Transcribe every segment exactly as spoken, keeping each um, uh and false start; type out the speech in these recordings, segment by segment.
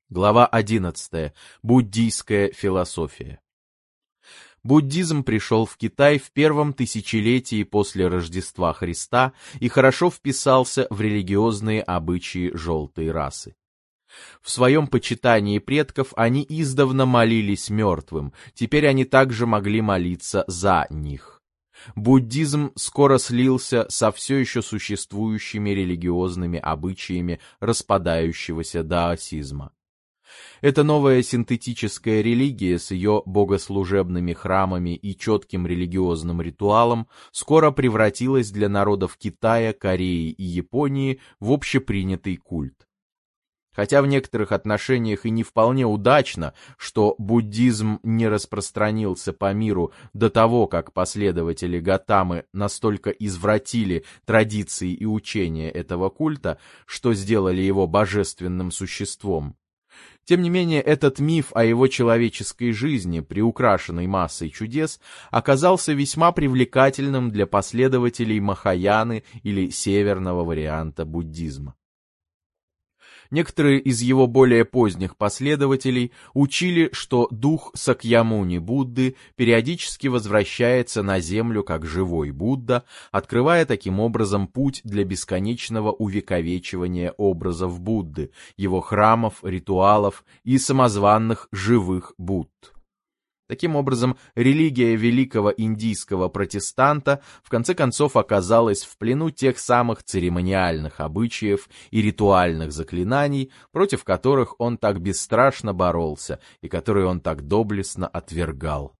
Глава одиннадцатая. Буддийская философия. Буддизм пришел в Китай в первом тысячелетии после Рождества Христа и хорошо вписался в религиозные обычаи желтой расы. В своем почитании предков они издавна молились мертвым, теперь они также могли молиться за них. Буддизм скоро слился со все еще существующими религиозными обычаями распадающегося даосизма. Эта новая синтетическая религия с ее богослужебными храмами и четким религиозным ритуалом скоро превратилась для народов Китая, Кореи и Японии в общепринятый культ. Хотя в некоторых отношениях и не вполне удачно, что буддизм не распространился по миру до того, как последователи Готамы настолько извратили традиции и учения этого культа, что сделали его божественным существом. Тем не менее, этот миф о его человеческой жизни, приукрашенной массой чудес, оказался весьма привлекательным для последователей Махаяны или северного варианта буддизма. Некоторые из его более поздних последователей учили, что дух Сакьямуни Будды периодически возвращается на землю как живой Будда, открывая таким образом путь для бесконечного увековечивания образов Будды, его храмов, ритуалов и самозванных живых Будд. Таким образом, религия великого индийского протестанта в конце концов оказалась в плену тех самых церемониальных обычаев и ритуальных заклинаний, против которых он так бесстрашно боролся и которые он так доблестно отвергал.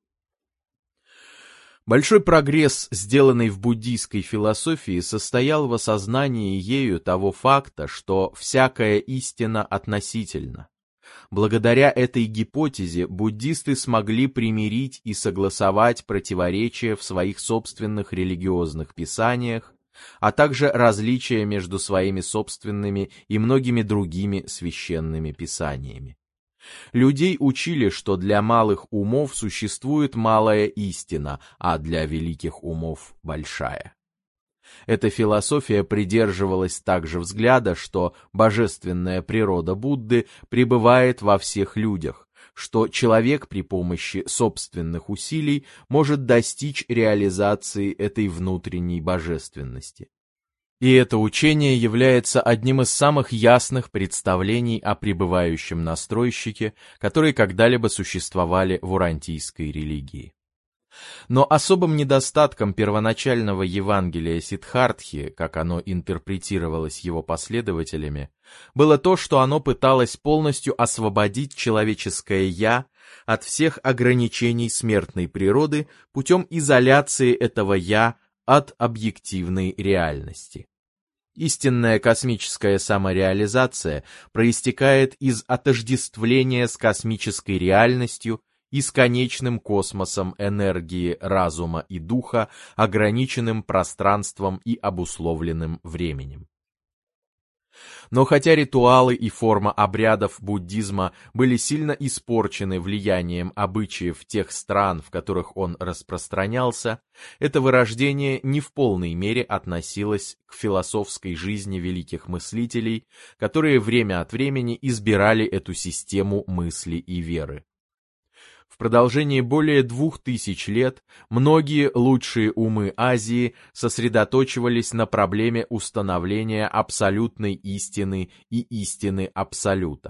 Большой прогресс, сделанный в буддийской философии, состоял в осознании ею того факта, что всякая истина относительна. Благодаря этой гипотезе буддисты смогли примирить и согласовать противоречия в своих собственных религиозных писаниях, а также различия между своими собственными и многими другими священными писаниями. Людей учили, что для малых умов существует малая истина, а для великих умов — большая. Эта философия придерживалась также взгляда, что божественная природа Будды пребывает во всех людях, что человек при помощи собственных усилий может достичь реализации этой внутренней божественности. И это учение является одним из самых ясных представлений о пребывающем настройщике, которые когда-либо существовали в урантийской религии. Но особым недостатком первоначального Евангелия Сиддхартхи, как оно интерпретировалось его последователями, было то, что оно пыталось полностью освободить человеческое «я» от всех ограничений смертной природы путем изоляции этого «я» от объективной реальности. Истинная космическая самореализация проистекает из отождествления с космической реальностью и с конечным космосом энергии разума и духа, ограниченным пространством и обусловленным временем. Но хотя ритуалы и форма обрядов буддизма были сильно испорчены влиянием обычаев тех стран, в которых он распространялся, это вырождение не в полной мере относилось к философской жизни великих мыслителей, которые время от времени избирали эту систему мысли и веры. В продолжении более двух тысяч лет многие лучшие умы Азии сосредоточивались на проблеме установления абсолютной истины и истины Абсолюта.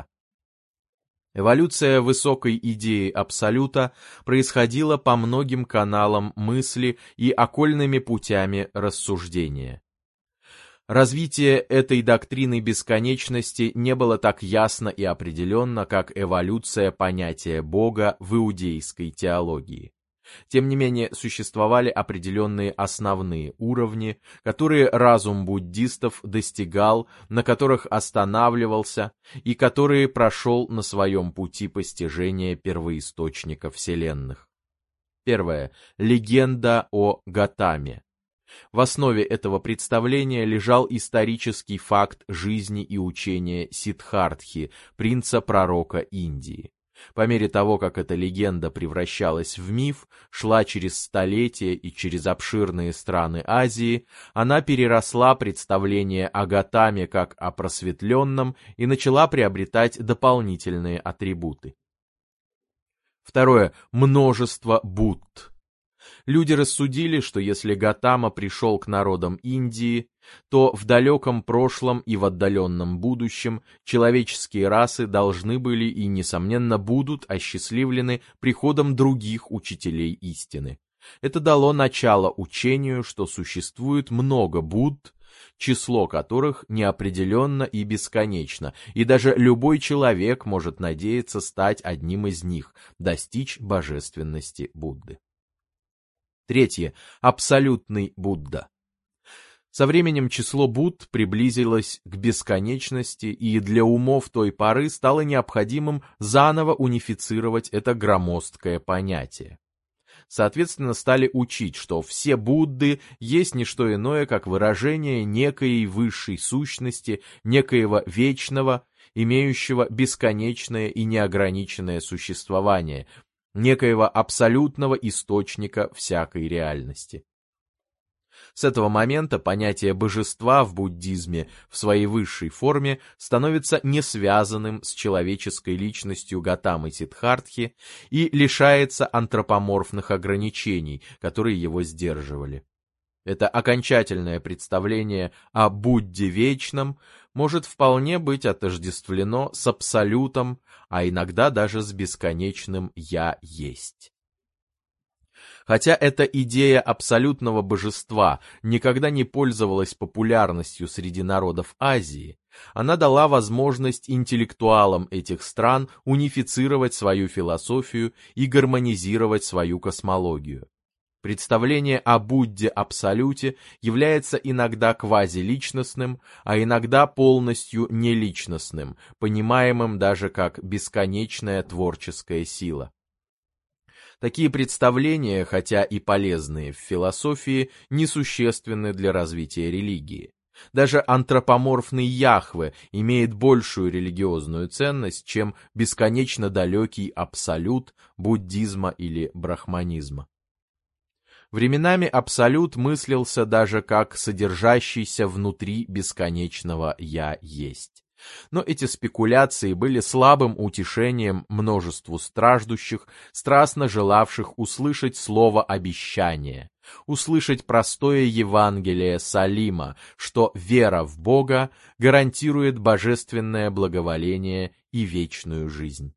Эволюция высокой идеи Абсолюта происходила по многим каналам мысли и окольными путями рассуждения. Развитие этой доктрины бесконечности не было так ясно и определенно, как эволюция понятия Бога в иудейской теологии. Тем не менее, существовали определенные основные уровни, которые разум буддистов достигал, на которых останавливался и которые прошел на своем пути постижения первоисточника вселенных. Первое. Легенда о Готаме. В основе этого представления лежал исторический факт жизни и учения Сиддхартхи, принца-пророка Индии. По мере того, как эта легенда превращалась в миф, шла через столетия и через обширные страны Азии, она переросла представление о Готаме как о просветленном и начала приобретать дополнительные атрибуты. Второе. Множество Будд. Люди рассудили, что если Готама пришел к народам Индии, то в далеком прошлом и в отдаленном будущем человеческие расы должны были и, несомненно, будут осчастливлены приходом других учителей истины. Это дало начало учению, что существует много Будд, число которых неопределенно и бесконечно, и даже любой человек может надеяться стать одним из них, достичь божественности Будды. Третье. Абсолютный Будда. Со временем число Будд приблизилось к бесконечности, и для умов той поры стало необходимым заново унифицировать это громоздкое понятие. Соответственно, стали учить, что все Будды есть не что иное, как выражение некой высшей сущности, некоего вечного, имеющего бесконечное и неограниченное существование, некоего абсолютного источника всякой реальности. С этого момента понятие божества в буддизме в своей высшей форме становится не связанным с человеческой личностью Готамы Сиддхартхи и лишается антропоморфных ограничений, которые его сдерживали. Это окончательное представление о Будде вечном может вполне быть отождествлено с абсолютом, а иногда даже с бесконечным «Я есть». Хотя эта идея абсолютного божества никогда не пользовалась популярностью среди народов Азии, она дала возможность интеллектуалам этих стран унифицировать свою философию и гармонизировать свою космологию. Представление о Будде-абсолюте является иногда квазиличностным, а иногда полностью неличностным, понимаемым даже как бесконечная творческая сила. Такие представления, хотя и полезные в философии, несущественны для развития религии. Даже антропоморфный Яхве имеет большую религиозную ценность, чем бесконечно далекий абсолют буддизма или брахманизма. Временами абсолют мыслился даже как содержащийся внутри бесконечного «Я есть». Но эти спекуляции были слабым утешением множеству страждущих, страстно желавших услышать слово обещания, услышать простое Евангелие Салима, что вера в Бога гарантирует божественное благоволение и вечную жизнь.